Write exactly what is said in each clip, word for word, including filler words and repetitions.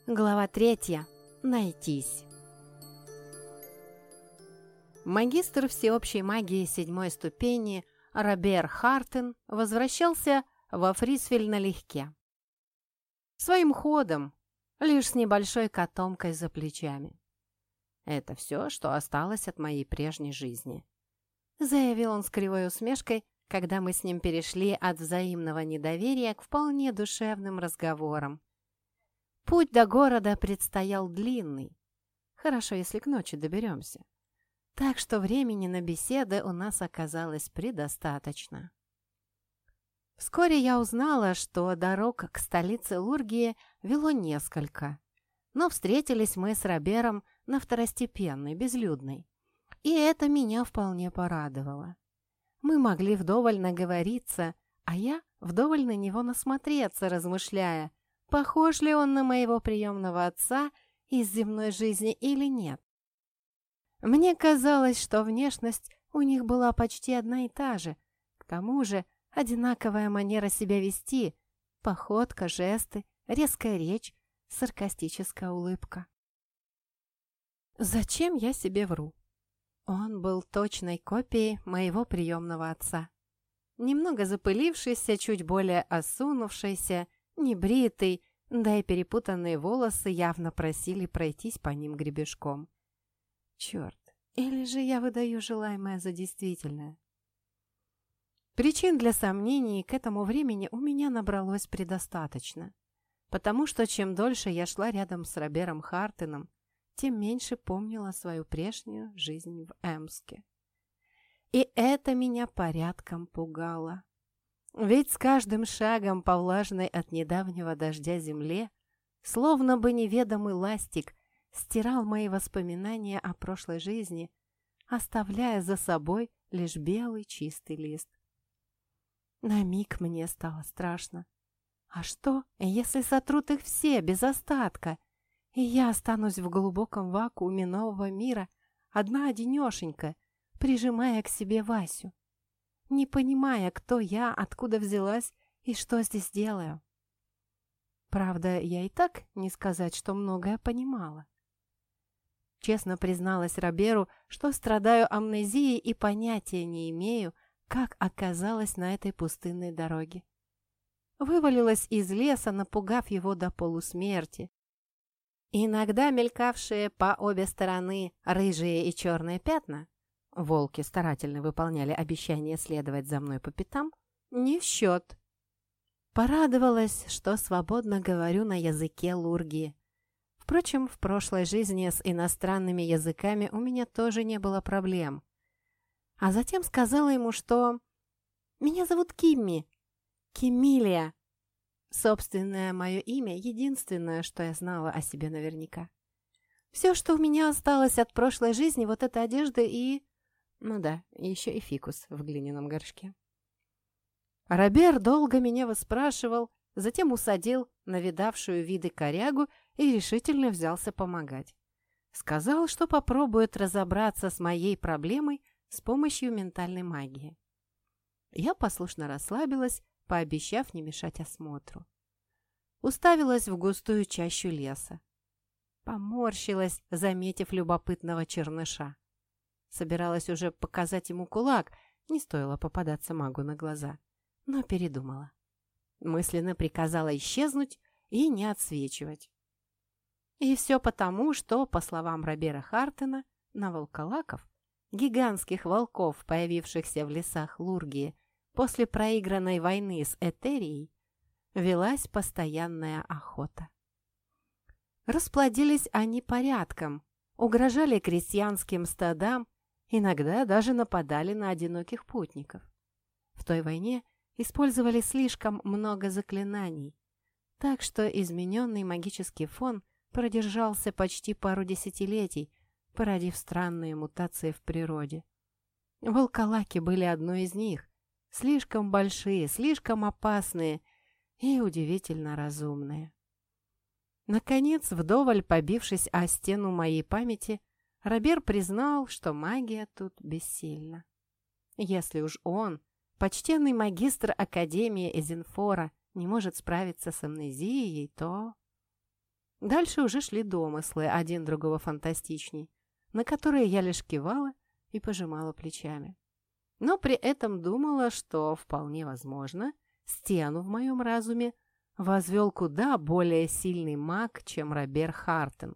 Глава третья. Найтись. Магистр всеобщей магии седьмой ступени Робер Хартен возвращался во Фрисвель налегке. Своим ходом, лишь с небольшой котомкой за плечами. «Это все, что осталось от моей прежней жизни», — заявил он с кривой усмешкой, когда мы с ним перешли от взаимного недоверия к вполне душевным разговорам. Путь до города предстоял длинный. Хорошо, если к ночи доберемся. Так что времени на беседы у нас оказалось предостаточно. Вскоре я узнала, что дорог к столице Лургии вело несколько. Но встретились мы с Робером на второстепенной, безлюдной. И это меня вполне порадовало. Мы могли вдоволь наговориться, а я вдоволь на него насмотреться, размышляя, похож ли он на моего приемного отца из земной жизни или нет. Мне казалось, что внешность у них была почти одна и та же. К тому же одинаковая манера себя вести, походка, жесты, резкая речь, саркастическая улыбка. Зачем я себе вру? Он был точной копией моего приемного отца. Немного запылившийся, чуть более осунувшийся, небритый, да и перепутанные волосы явно просили пройтись по ним гребешком. Черт, или же я выдаю желаемое за действительное? Причин для сомнений к этому времени у меня набралось предостаточно, потому что чем дольше я шла рядом с Робером Хартеном, тем меньше помнила свою прежнюю жизнь в Эмске. И это меня порядком пугало. Ведь с каждым шагом по влажной от недавнего дождя земле, словно бы неведомый ластик, стирал мои воспоминания о прошлой жизни, оставляя за собой лишь белый чистый лист. На миг мне стало страшно. А что, если сотрут их все без остатка, и я останусь в глубоком вакууме нового мира, одна-одинешенька, прижимая к себе Васю, не понимая, кто я, откуда взялась и что здесь делаю? Правда, я и так не сказать, что многое понимала. Честно призналась Роберу, что страдаю амнезией и понятия не имею, как оказалась на этой пустынной дороге. Вывалилась из леса, напугав его до полусмерти. Иногда мелькавшие по обе стороны рыжие и черные пятна, волки старательно выполняли обещание следовать за мной по пятам, не в счет. Порадовалась, что свободно говорю на языке Лургии. Впрочем, в прошлой жизни с иностранными языками у меня тоже не было проблем. А затем сказала ему, что «Меня зовут Кимми, Киммилия». Собственное мое имя — единственное, что я знала о себе наверняка. Все, что у меня осталось от прошлой жизни, вот эта одежда и... Ну да, еще и фикус в глиняном горшке. Робер долго меня выспрашивал, затем усадил на видавшую виды корягу и решительно взялся помогать. Сказал, что попробует разобраться с моей проблемой с помощью ментальной магии. Я послушно расслабилась, пообещав не мешать осмотру. Уставилась в густую чащу леса. Поморщилась, заметив любопытного черныша. Собиралась уже показать ему кулак, не стоило попадаться магу на глаза, но передумала. Мысленно приказала исчезнуть и не отсвечивать. И все потому, что, по словам Робера Хартена, на волколаков, гигантских волков, появившихся в лесах Лургии после проигранной войны с Этерией, велась постоянная охота. Расплодились они порядком, угрожали крестьянским стадам, иногда даже нападали на одиноких путников. В той войне использовали слишком много заклинаний, так что измененный магический фон продержался почти пару десятилетий, породив странные мутации в природе. Волколаки были одной из них, слишком большие, слишком опасные и удивительно разумные. Наконец, вдоволь побившись о стену моей памяти, Робер признал, что магия тут бессильна. Если уж он, почтенный магистр Академии Эзенфора, не может справиться с амнезией, то... Дальше уже шли домыслы, один другого фантастичней, на которые я лишь кивала и пожимала плечами. Но при этом думала, что, вполне возможно, стену в моем разуме возвел куда более сильный маг, чем Робер Хартен.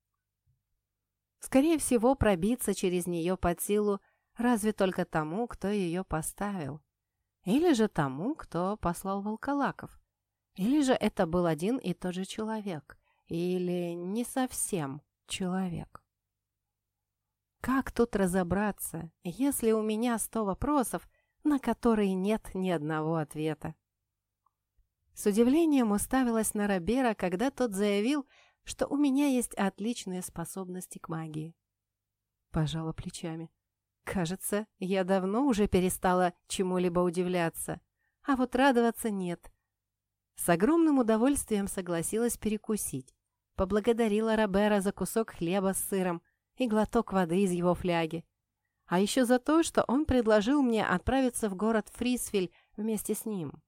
Скорее всего, пробиться через нее под силу разве только тому, кто ее поставил. Или же тому, кто послал волколаков. Или же это был один и тот же человек. Или не совсем человек. Как тут разобраться, если у меня сто вопросов, на которые нет ни одного ответа? С удивлением уставилась на Робера, когда тот заявил, что у меня есть отличные способности к магии. Пожала плечами. Кажется, я давно уже перестала чему-либо удивляться, а вот радоваться нет. С огромным удовольствием согласилась перекусить. Поблагодарила Робера за кусок хлеба с сыром и глоток воды из его фляги. А еще за то, что он предложил мне отправиться в город Фрисфиль вместе с ним.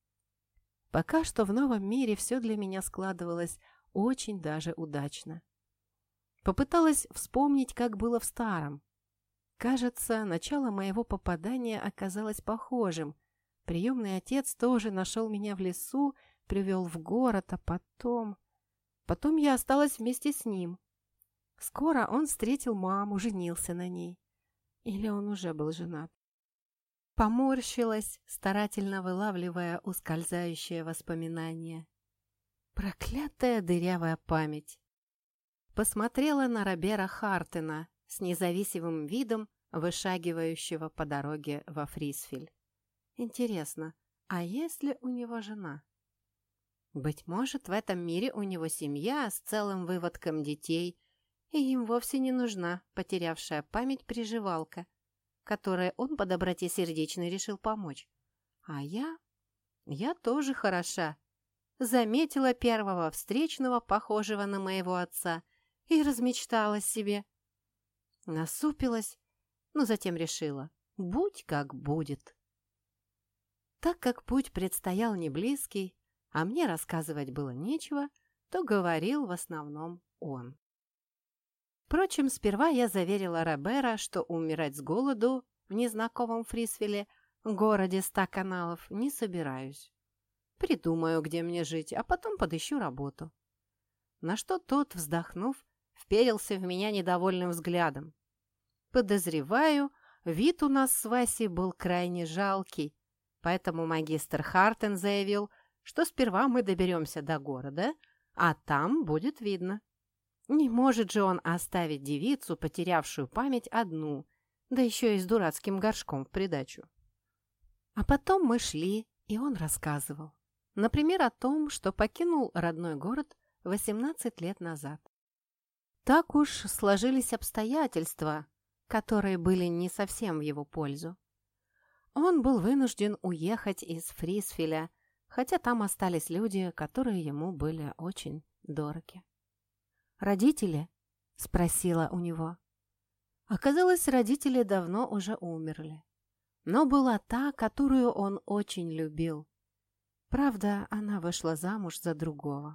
Пока что в новом мире все для меня складывалось очень даже удачно. Попыталась вспомнить, как было в старом. Кажется, начало моего попадания оказалось похожим. Приемный отец тоже нашел меня в лесу, привел в город, а потом... Потом я осталась вместе с ним. Скоро он встретил маму, женился на ней. Или он уже был женат. Поморщилась, старательно вылавливая ускользающее воспоминание. Проклятая дырявая память. Посмотрела на Робера Хартена с независимым видом, вышагивающего по дороге во Фрисфиль. Интересно, а есть ли у него жена? Быть может, в этом мире у него семья с целым выводком детей, и им вовсе не нужна потерявшая память приживалка, которой он по доброте сердечной решил помочь. А я? Я тоже хороша. Заметила первого встречного, похожего на моего отца, и размечталась себе. Насупилась, но затем решила, будь как будет. Так как путь предстоял не близкий, а мне рассказывать было нечего, то говорил в основном он. Впрочем, сперва я заверила Робера, что умирать с голоду в незнакомом Фрисфиле, городе ста каналов, не собираюсь. Придумаю, где мне жить, а потом подыщу работу. На что тот, вздохнув, вперился в меня недовольным взглядом. Подозреваю, вид у нас с Васей был крайне жалкий, поэтому магистр Хартен заявил, что сперва мы доберемся до города, а там будет видно. Не может же он оставить девицу, потерявшую память, одну, да еще и с дурацким горшком в придачу. А потом мы шли, и он рассказывал. Например, о том, что покинул родной город восемнадцать лет назад. Так уж сложились обстоятельства, которые были не совсем в его пользу. Он был вынужден уехать из Фрисфиля, хотя там остались люди, которые ему были очень дороги. «Родители?» – спросила у него. Оказалось, родители давно уже умерли. Но была та, которую он очень любил. Правда, она вышла замуж за другого.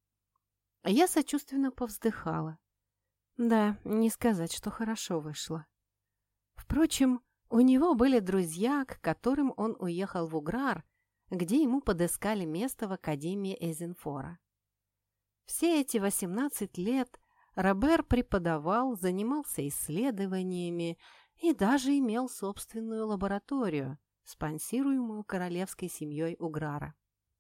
Я сочувственно повздыхала. Да, не сказать, что хорошо вышло. Впрочем, у него были друзья, к которым он уехал в Уграр, где ему подыскали место в Академии Эзенфора. Все эти восемнадцать лет Робер преподавал, занимался исследованиями и даже имел собственную лабораторию, спонсируемую королевской семьей Уграра.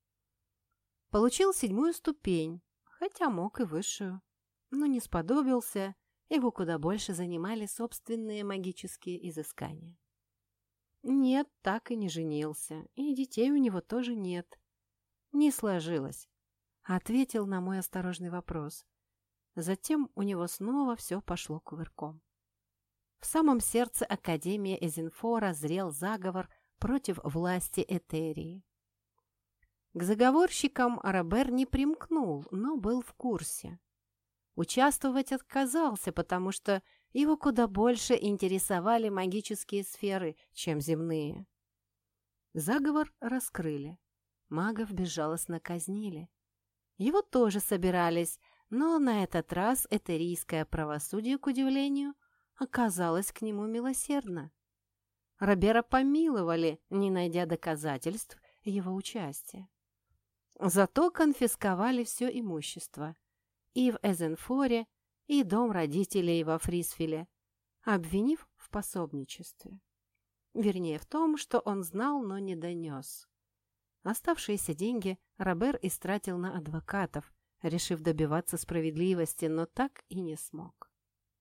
Получил седьмую ступень, хотя мог и высшую, но не сподобился, его куда больше занимали собственные магические изыскания. Нет, так и не женился, и детей у него тоже нет. Не сложилось. Ответил на мой осторожный вопрос. Затем у него снова все пошло кувырком. В самом сердце Академии Эзенфора зрел заговор против власти Этерии. К заговорщикам Робер не примкнул, но был в курсе. Участвовать отказался, потому что его куда больше интересовали магические сферы, чем земные. Заговор раскрыли. Магов безжалостно казнили. Его тоже собирались, Но на этот раз этерийское правосудие, к удивлению, оказалось к нему милосердно. Робера помиловали, не найдя доказательств его участия. Зато конфисковали все имущество и в Эзенфоре, и дом родителей во Фрисфиле, обвинив в пособничестве. Вернее, в том, что он знал, но не донес. Оставшиеся деньги Робер истратил на адвокатов, решив добиваться справедливости, но так и не смог.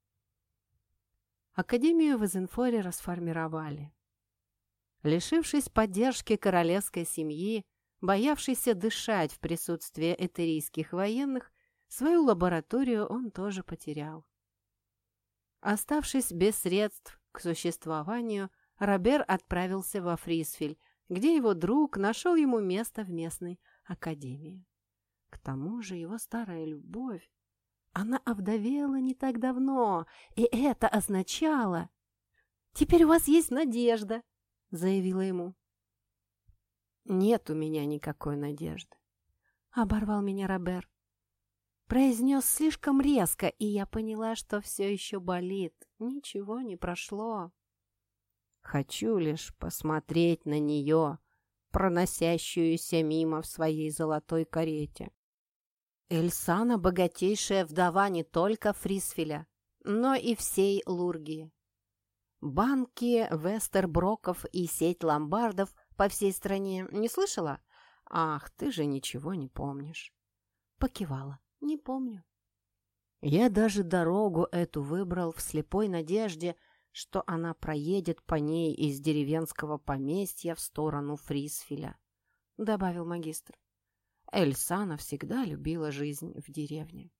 Академию в Эзенфоре расформировали. Лишившись поддержки королевской семьи, боявшийся дышать в присутствии этерийских военных, свою лабораторию он тоже потерял. Оставшись без средств к существованию, Робер отправился во Фрисфиль, где его друг нашел ему место в местной академии. К тому же его старая любовь, она овдовела не так давно, и это означало... «Теперь у вас есть надежда», — заявила ему. «Нет у меня никакой надежды», — оборвал меня Робер. Произнес слишком резко, и я поняла, что все еще болит. Ничего не прошло. «Хочу лишь посмотреть на нее, проносящуюся мимо в своей золотой карете». Эльсана – богатейшая вдова не только Фрисфиля, но и всей Лургии. Банки Вестерброков и сеть ломбардов по всей стране не слышала? Ах, ты же ничего не помнишь. Покивала. Не помню. Я даже дорогу эту выбрал в слепой надежде, что она проедет по ней из деревенского поместья в сторону Фрисфиля, добавил магистр. Эльсана всегда любила жизнь в деревне.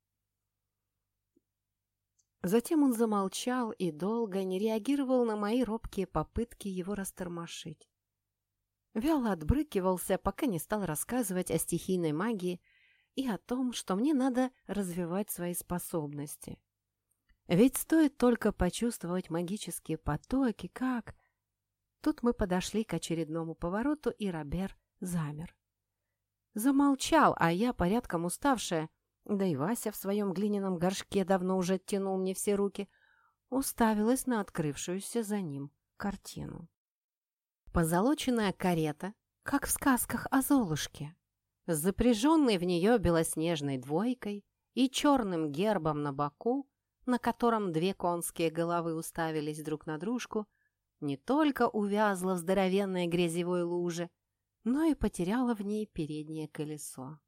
Затем он замолчал и долго не реагировал на мои робкие попытки его растормошить. Вяло отбрыкивался, пока не стал рассказывать о стихийной магии и о том, что мне надо развивать свои способности. Ведь стоит только почувствовать магические потоки, как... Тут мы подошли к очередному повороту, и Робер замер. Замолчал, а я, порядком уставшая, да и Вася в своем глиняном горшке давно уже оттянул мне все руки, уставилась на открывшуюся за ним картину. Позолоченная карета, как в сказках о Золушке, с запряженной в нее белоснежной двойкой и черным гербом на боку, на котором две конские головы уставились друг на дружку, не только увязла в здоровенной грязевой луже, но и потеряла в ней переднее колесо.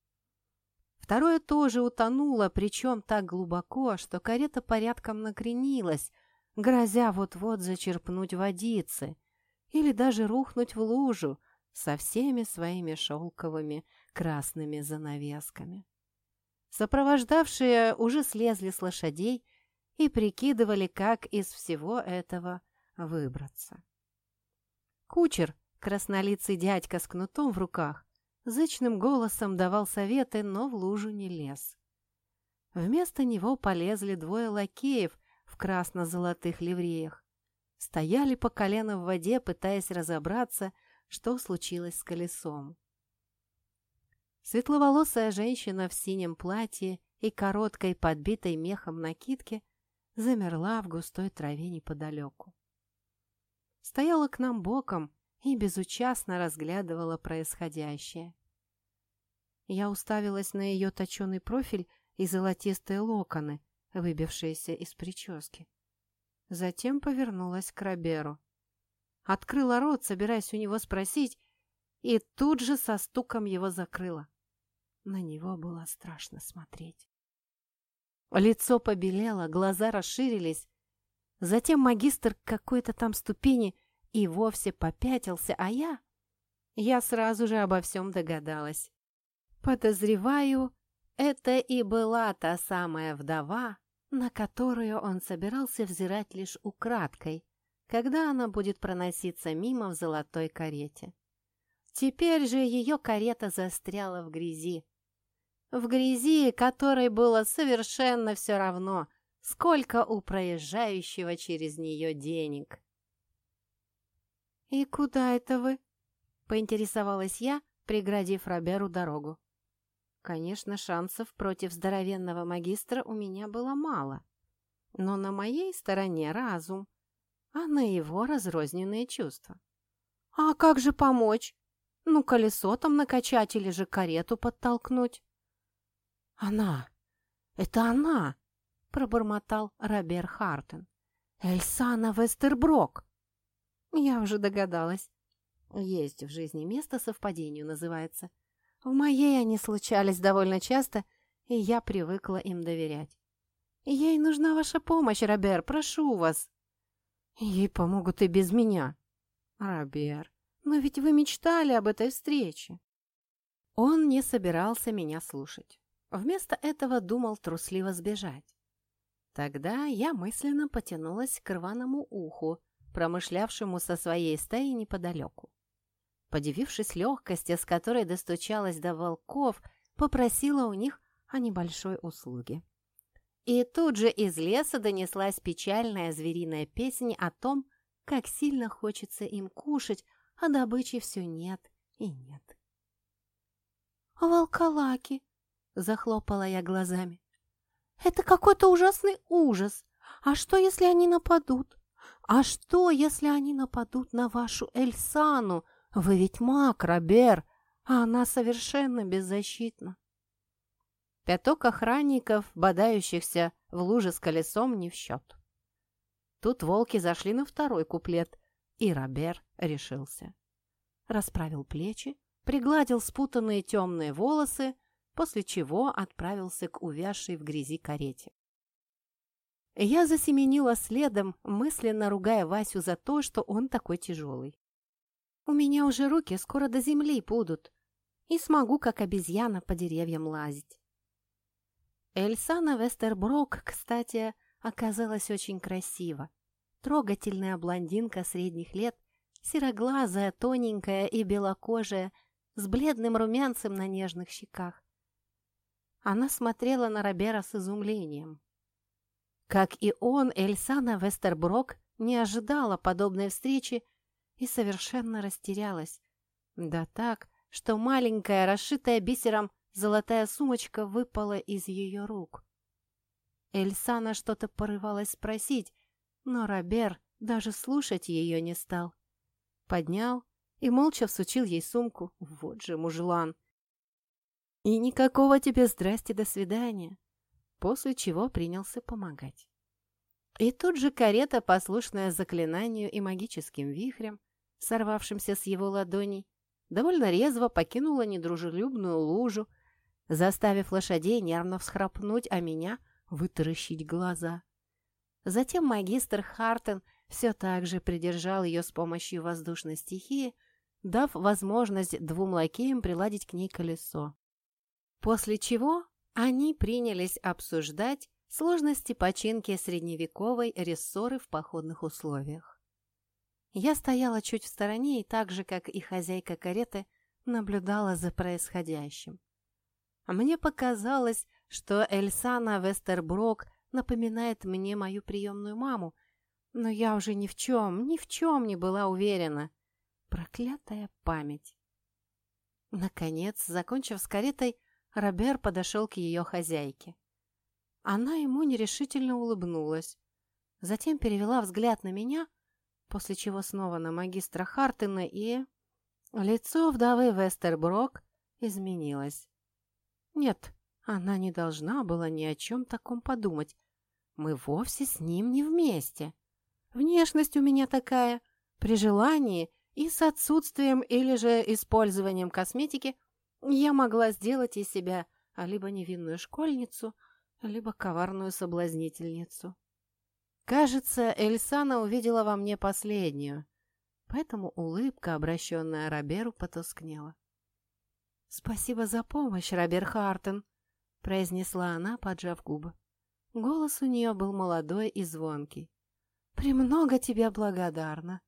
Второе тоже утонуло, причем так глубоко, что карета порядком накренилась, грозя вот-вот зачерпнуть водицы или даже рухнуть в лужу со всеми своими шелковыми красными занавесками. Сопровождавшие уже слезли с лошадей и прикидывали, как из всего этого выбраться. Кучер, краснолицый дядька с кнутом в руках, зычным голосом давал советы, но в лужу не лез. Вместо него полезли двое лакеев в красно-золотых ливреях. Стояли по колено в воде, пытаясь разобраться, что случилось с колесом. Светловолосая женщина в синем платье и короткой, подбитой мехом накидке замерла в густой траве неподалеку. Стояла к нам боком и безучастно разглядывала происходящее. Я уставилась на ее точеный профиль и золотистые локоны, выбившиеся из прически. Затем повернулась к Роберу. Открыла рот, собираясь у него спросить, и тут же со стуком его закрыла. На него было страшно смотреть. Лицо побелело, глаза расширились. Затем магистр к какой-то там ступени и вовсе попятился, а я... Я сразу же обо всем догадалась. Подозреваю, это и была та самая вдова, на которую он собирался взирать лишь украдкой, когда она будет проноситься мимо в золотой карете. Теперь же ее карета застряла в грязи. В грязи, которой было совершенно все равно, сколько у проезжающего через нее денег. «И куда это вы?» — поинтересовалась я, преградив Роберу дорогу. Конечно, шансов против здоровенного магистра у меня было мало. Но на моей стороне разум, а на его разрозненные чувства. А как же помочь? Ну, колесо там накачать или же карету подтолкнуть? Она! Это она! Пробормотал Робер Хартен. Эльсана Вестерброк! Я уже догадалась. Есть в жизни место совпадению называется. В моей они случались довольно часто, и я привыкла им доверять. Ей нужна ваша помощь, Робер, прошу вас. Ей помогут и без меня. Робер, но ведь вы мечтали об этой встрече. Он не собирался меня слушать. Вместо этого думал трусливо сбежать. Тогда я мысленно потянулась к рваному уху, промышлявшему со своей стаей неподалеку. Подивившись легкости, с которой достучалась до волков, попросила у них о небольшой услуге. И тут же из леса донеслась печальная звериная песня о том, как сильно хочется им кушать, а добычи все нет и нет. «Волколаки!» — захлопала я глазами. «Это какой-то ужасный ужас! А что, если они нападут? А что, если они нападут на вашу Эльсану? Вы ведь маг, Робер, а она совершенно беззащитна!» Пяток охранников, бодающихся в луже с колесом, не в счет. Тут волки зашли на второй куплет, и Робер решился. Расправил плечи, пригладил спутанные темные волосы, после чего отправился к увязшей в грязи карете. Я засеменила следом, мысленно ругая Васю за то, что он такой тяжелый. У меня уже руки скоро до земли будут, и смогу, как обезьяна, по деревьям лазить. Эльсана Вестерброк, кстати, оказалась очень красива. Трогательная блондинка средних лет, сероглазая, тоненькая и белокожая, с бледным румянцем на нежных щеках. Она смотрела на Робера с изумлением. Как и он, Эльсана Вестерброк не ожидала подобной встречи и совершенно растерялась. Да так, что маленькая, расшитая бисером, золотая сумочка выпала из ее рук. Эльсана что-то порывалась спросить, но Робер даже слушать ее не стал. Поднял и молча всучил ей сумку. Вот же мужлан! И никакого тебе здрасте, до свидания. После чего принялся помогать. И тут же карета, послушная заклинанию и магическим вихрем, сорвавшимся с его ладоней, довольно резво покинула недружелюбную лужу, заставив лошадей нервно всхрапнуть, а меня вытаращить глаза. Затем магистр Хартен все так же придержал ее с помощью воздушной стихии, дав возможность двум лакеям приладить к ней колесо. После чего они принялись обсуждать сложности починки средневековой рессоры в походных условиях. Я стояла чуть в стороне и так же, как и хозяйка кареты, наблюдала за происходящим. Мне показалось, что Эльсана Вестерброк напоминает мне мою приемную маму, но я уже ни в чем, ни в чем не была уверена. Проклятая память. Наконец, закончив с каретой, Робер подошел к ее хозяйке. Она ему нерешительно улыбнулась, затем перевела взгляд на меня, после чего снова на магистра Хартена, и... лицо вдовы Вестерброк изменилось. Нет, она не должна была ни о чем таком подумать. Мы вовсе с ним не вместе. Внешность у меня такая. При желании и с отсутствием или же использованием косметики я могла сделать из себя либо невинную школьницу, либо коварную соблазнительницу. Кажется, Эльсана увидела во мне последнюю, поэтому улыбка, обращенная Роберу, потускнела. «Спасибо за помощь, Робер Хартен», — произнесла она, поджав губы. Голос у нее был молодой и звонкий. «Премного тебе благодарна».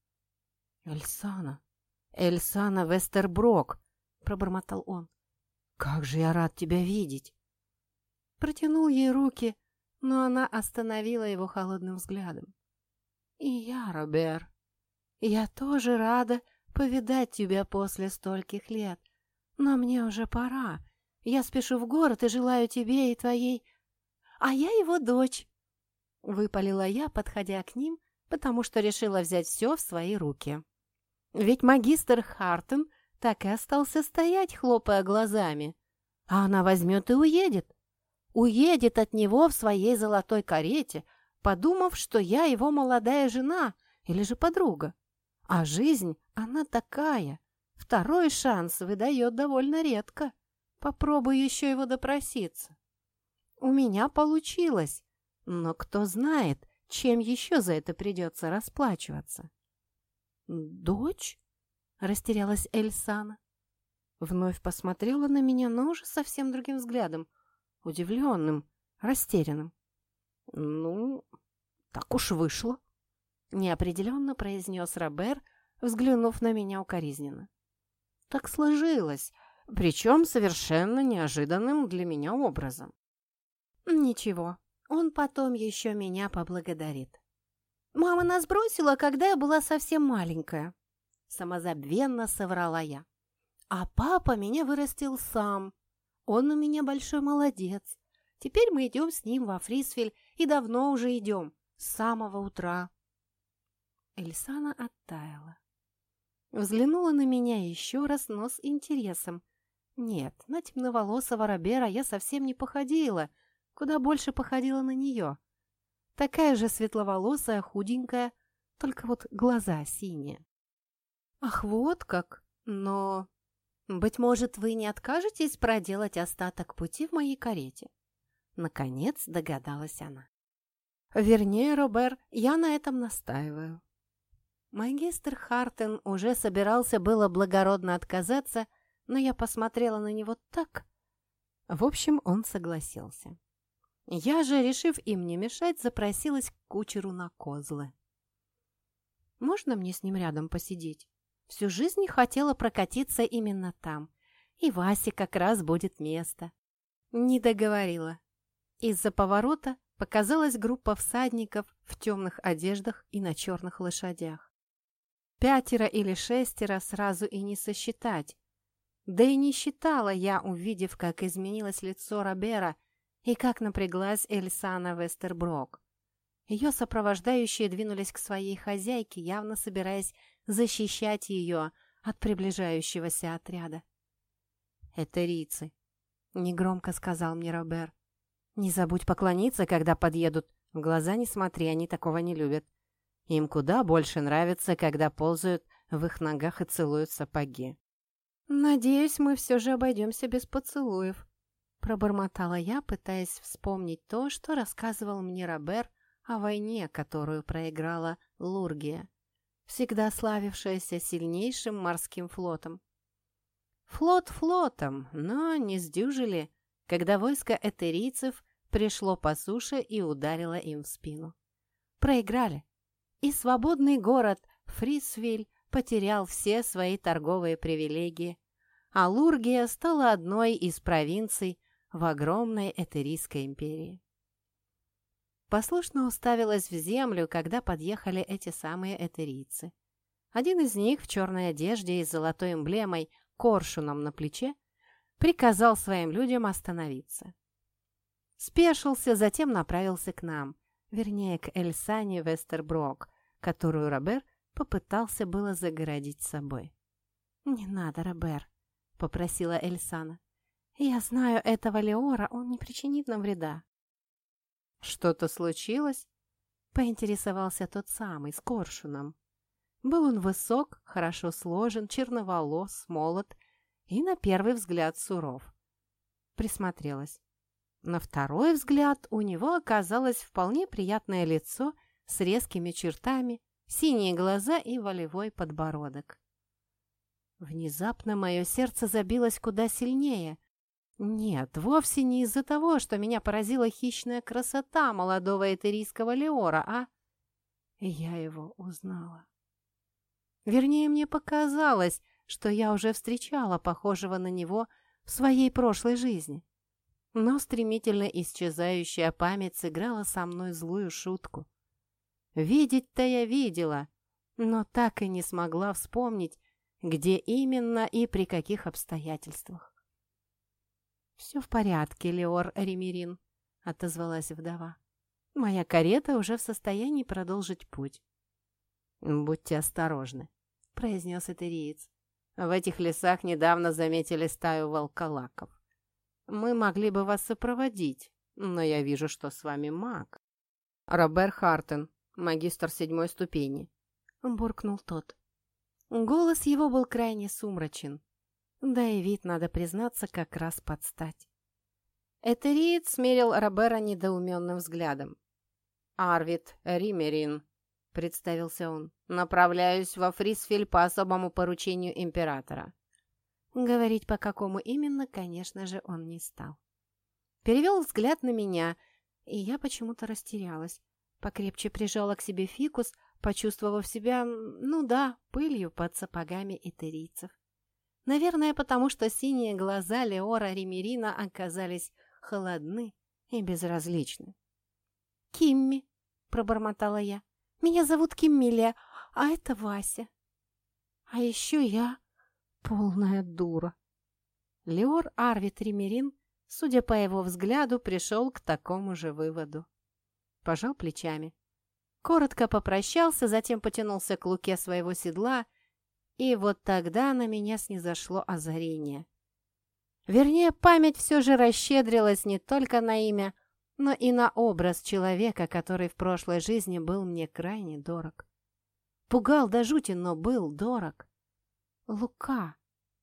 «Эльсана, Эльсана Вестерброк», — пробормотал он. «Как же я рад тебя видеть!» Протянул ей руки, но она остановила его холодным взглядом. «И я, Робер, я тоже рада повидать тебя после стольких лет, но мне уже пора, Я спешу в город и желаю тебе и твоей... А я его дочь!» Выпалила я, подходя к ним, потому что решила взять все в свои руки. Ведь магистр Хартон так и остался стоять, хлопая глазами. А она возьмет и уедет. Уедет от него в своей золотой карете, подумав, что я его молодая жена или же подруга. А жизнь, она такая. Второй шанс выдает довольно редко. Попробуй еще его допроситься. У меня получилось, но кто знает, чем еще за это придется расплачиваться. «Дочь?» — растерялась Эльсана. Вновь посмотрела на меня, но уже совсем другим взглядом, удивленным, растерянным. «Ну, так уж вышло», — неопределенно произнес Робер, взглянув на меня укоризненно. «Так сложилось, причем совершенно неожиданным для меня образом». «Ничего, он потом еще меня поблагодарит. Мама нас бросила, когда я была совсем маленькая», — самозабвенно соврала я. «А папа меня вырастил сам. Он у меня большой молодец. Теперь мы идем с ним во Фрисвель и давно уже идем, с самого утра». Эльсана оттаяла. Взглянула на меня еще раз, но с интересом. Нет, на темноволосого Робера я совсем не походила, куда больше походила на нее. Такая же светловолосая, худенькая, только вот глаза синие. «Ах, вот как! Но, быть может, вы не откажетесь проделать остаток пути в моей карете?» Наконец догадалась она. «Вернее, Робер, я на этом настаиваю». Магистр Хартон уже собирался было благородно отказаться, но я посмотрела на него так. В общем, он согласился. Я же, решив им не мешать, запросилась к кучеру на козлы. «Можно мне с ним рядом посидеть? Всю жизнь хотела прокатиться именно там. И Васе как раз будет место». Не договорила. Из-за поворота показалась группа всадников в темных одеждах и на черных лошадях. Пятеро или шестеро сразу и не сосчитать. Да и не считала я, увидев, как изменилось лицо Робера и как напряглась Эльсана Вестерброк. Ее сопровождающие двинулись к своей хозяйке, явно собираясь защищать ее от приближающегося отряда. «Это рицы», — негромко сказал мне Робер. «Не забудь поклониться, когда подъедут. В глаза не смотри, они такого не любят. Им куда больше нравится, когда ползают в их ногах и целуют сапоги». «Надеюсь, мы все же обойдемся без поцелуев», — пробормотала я, пытаясь вспомнить то, что рассказывал мне Робер о войне, которую проиграла Лургия, всегда славившаяся сильнейшим морским флотом. Флот флотом, но не сдюжили, когда войско этерийцев пришло по суше и ударило им в спину. Проиграли, и свободный город Фрисвиль потерял все свои торговые привилегии, а Лургия стала одной из провинций в огромной Этерийской империи. Послушно уставилась в землю, когда подъехали эти самые этерийцы. Один из них в черной одежде и с золотой эмблемой, коршуном на плече, приказал своим людям остановиться. Спешился, затем направился к нам, вернее, к Эльсане Вестерброк, которую Робер попытался было загородить собой. «Не надо, Робер», — попросила Эльсана. «Я знаю этого Леора, он не причинит нам вреда». «Что-то случилось?» — поинтересовался тот самый, с коршуном. Был он высок, хорошо сложен, черноволос, молод и, на первый взгляд, суров. Присмотрелась. На второй взгляд у него оказалось вполне приятное лицо с резкими чертами, синие глаза и волевой подбородок. Внезапно мое сердце забилось куда сильнее. Нет, вовсе не из-за того, что меня поразила хищная красота молодого этерийского Леора, а... Я его узнала. Вернее, мне показалось, что я уже встречала похожего на него в своей прошлой жизни. Но стремительно исчезающая память сыграла со мной злую шутку. Видеть-то я видела, но так и не смогла вспомнить, где именно и при каких обстоятельствах. «Все в порядке, Леор Ремерин», — отозвалась вдова. «Моя карета уже в состоянии продолжить путь». «Будьте осторожны», — произнес этериец. «В этих лесах недавно заметили стаю волколаков. Мы могли бы вас сопроводить, но я вижу, что с вами маг». «Робер Хартен, магистр седьмой ступени», — буркнул тот. Голос его был крайне сумрачен, да и вид, надо признаться, как раз под стать. Этериец смерил Робера недоуменным взглядом. «Арвид Римерин», — представился он, — «направляюсь во Фрисфель по особому поручению императора». Говорить, по какому именно, конечно же, он не стал. Перевел взгляд на меня, и я почему-то растерялась. Покрепче прижала к себе фикус, почувствовав себя, ну да, пылью под сапогами этерийцев. Наверное, потому что синие глаза Леора Ремерина оказались холодны и безразличны. «Кимми», — пробормотала я, — «меня зовут Киммилия, а это Вася». «А еще я полная дура». Леор Арвид Ремерин, судя по его взгляду, пришел к такому же выводу. Пожал плечами. Коротко попрощался, затем потянулся к луке своего седла, и вот тогда на меня снизошло озарение. Вернее, память все же расщедрилась не только на имя, но и на образ человека, который в прошлой жизни был мне крайне дорог. Пугал до жути, но был дорог. Лука.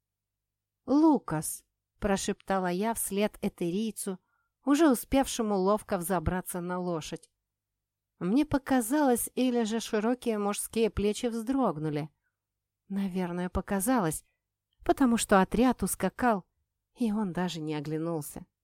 «Лукас», — прошептала я вслед этерийцу, уже успевшему ловко взобраться на лошадь. Мне показалось, или же широкие мужские плечи вздрогнули. Наверное, показалось, потому что отряд ускакал, и он даже не оглянулся.